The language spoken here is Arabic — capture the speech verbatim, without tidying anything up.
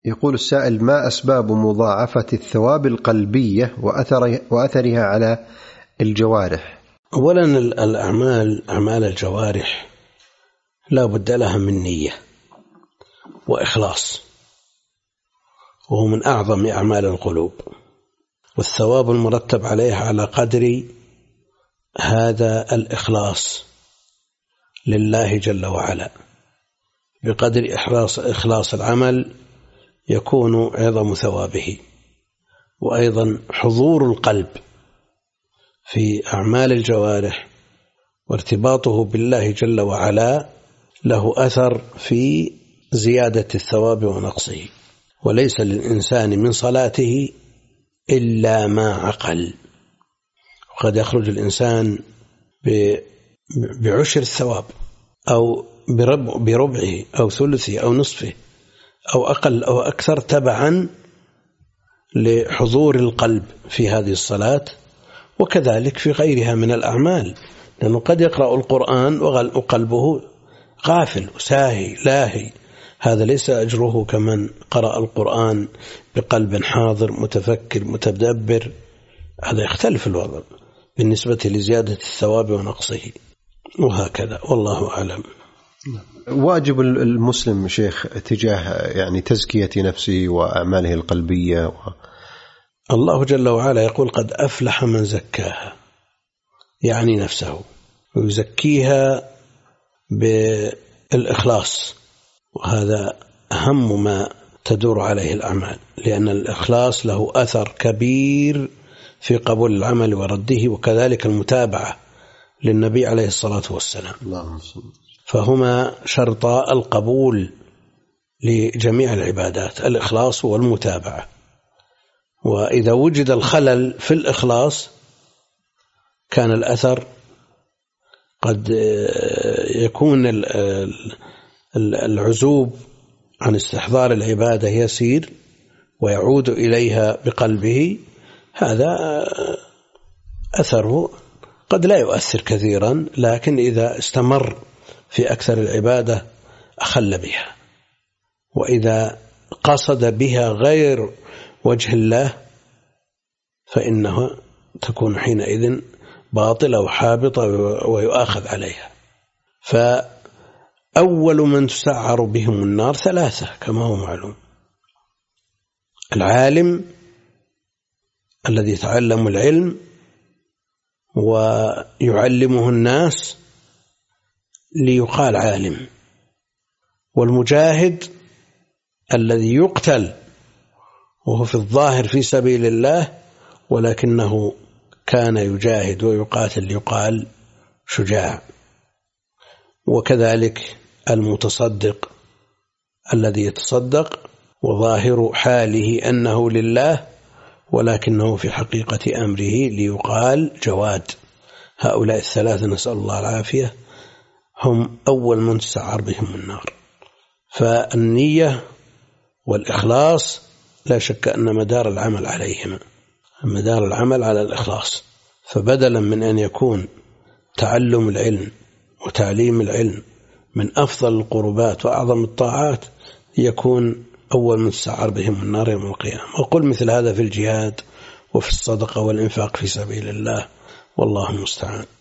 يقول السائل: ما أسباب مضاعفة الثواب القلبية وأثر وأثرها على الجوارح؟ أولا الأعمال أعمال الجوارح لا بد لها من نية وإخلاص، وهو من أعظم أعمال القلوب، والثواب المرتب عليه على قدر هذا الإخلاص لله جل وعلا. بقدر إخلاص إخلاص العمل يكون عظم ثوابه. وأيضا حضور القلب في أعمال الجوارح وارتباطه بالله جل وعلا له أثر في زيادة الثواب ونقصه. وليس للإنسان من صلاته إلا ما عقل، وقد يخرج الإنسان بعشر الثواب أو بربعه أو ثلثه أو نصفه أو أقل أو أكثر تبعا لحضور القلب في هذه الصلاة، وكذلك في غيرها من الأعمال، لأنه قد يقرأ القرآن وقلبه غافل ساهي لاهي، هذا ليس أجره كمن قرأ القرآن بقلب حاضر متفكر متدبر. هذا يختلف الوضع بالنسبة لزيادة الثواب ونقصه، وهكذا والله أعلم. واجب المسلم شيخ تجاه يعني تزكية نفسه وأعماله القلبية و... الله جل وعلا يقول: قد أفلح من زكاها، يعني نفسه، ويزكيها بالإخلاص، وهذا أهم ما تدور عليه الأعمال، لأن الإخلاص له أثر كبير في قبول العمل ورده، وكذلك المتابعة للنبي عليه الصلاة والسلام. فهما شرطا القبول لجميع العبادات، الإخلاص والمتابعة. وإذا وجد الخلل في الإخلاص كان الأثر قد يكون العزوب عن استحضار العبادة يسير ويعود إليها بقلبه، هذا أثره قد لا يؤثر كثيرا، لكن إذا استمر في أكثر العبادة أخل بها. وإذا قصد بها غير وجه الله فإنها تكون حينئذ باطلة وحابطة ويؤاخذ عليها. فأول من تسعر بهم النار ثلاثة كما هو معلوم: العالم الذي يتعلم العلم ويعلمه الناس ليقال عالم، والمجاهد الذي يقتل وهو في الظاهر في سبيل الله ولكنه كان يجاهد ويقاتل ليقال شجاع، وكذلك المتصدق الذي يتصدق وظاهر حاله أنه لله ولكنه في حقيقة أمره ليقال جواد. هؤلاء الثلاثة نسأل الله العافية هم أول من تسعر بهم النار. فالنية والإخلاص لا شك أن مدار العمل عليهما، مدار العمل على الإخلاص. فبدلا من أن يكون تعلم العلم وتعليم العلم من أفضل القربات وأعظم الطاعات، يكون أول من تسعر بهم النار يوم القيامة. وقل مثل هذا في الجهاد وفي الصدقة والإنفاق في سبيل الله، والله المستعان.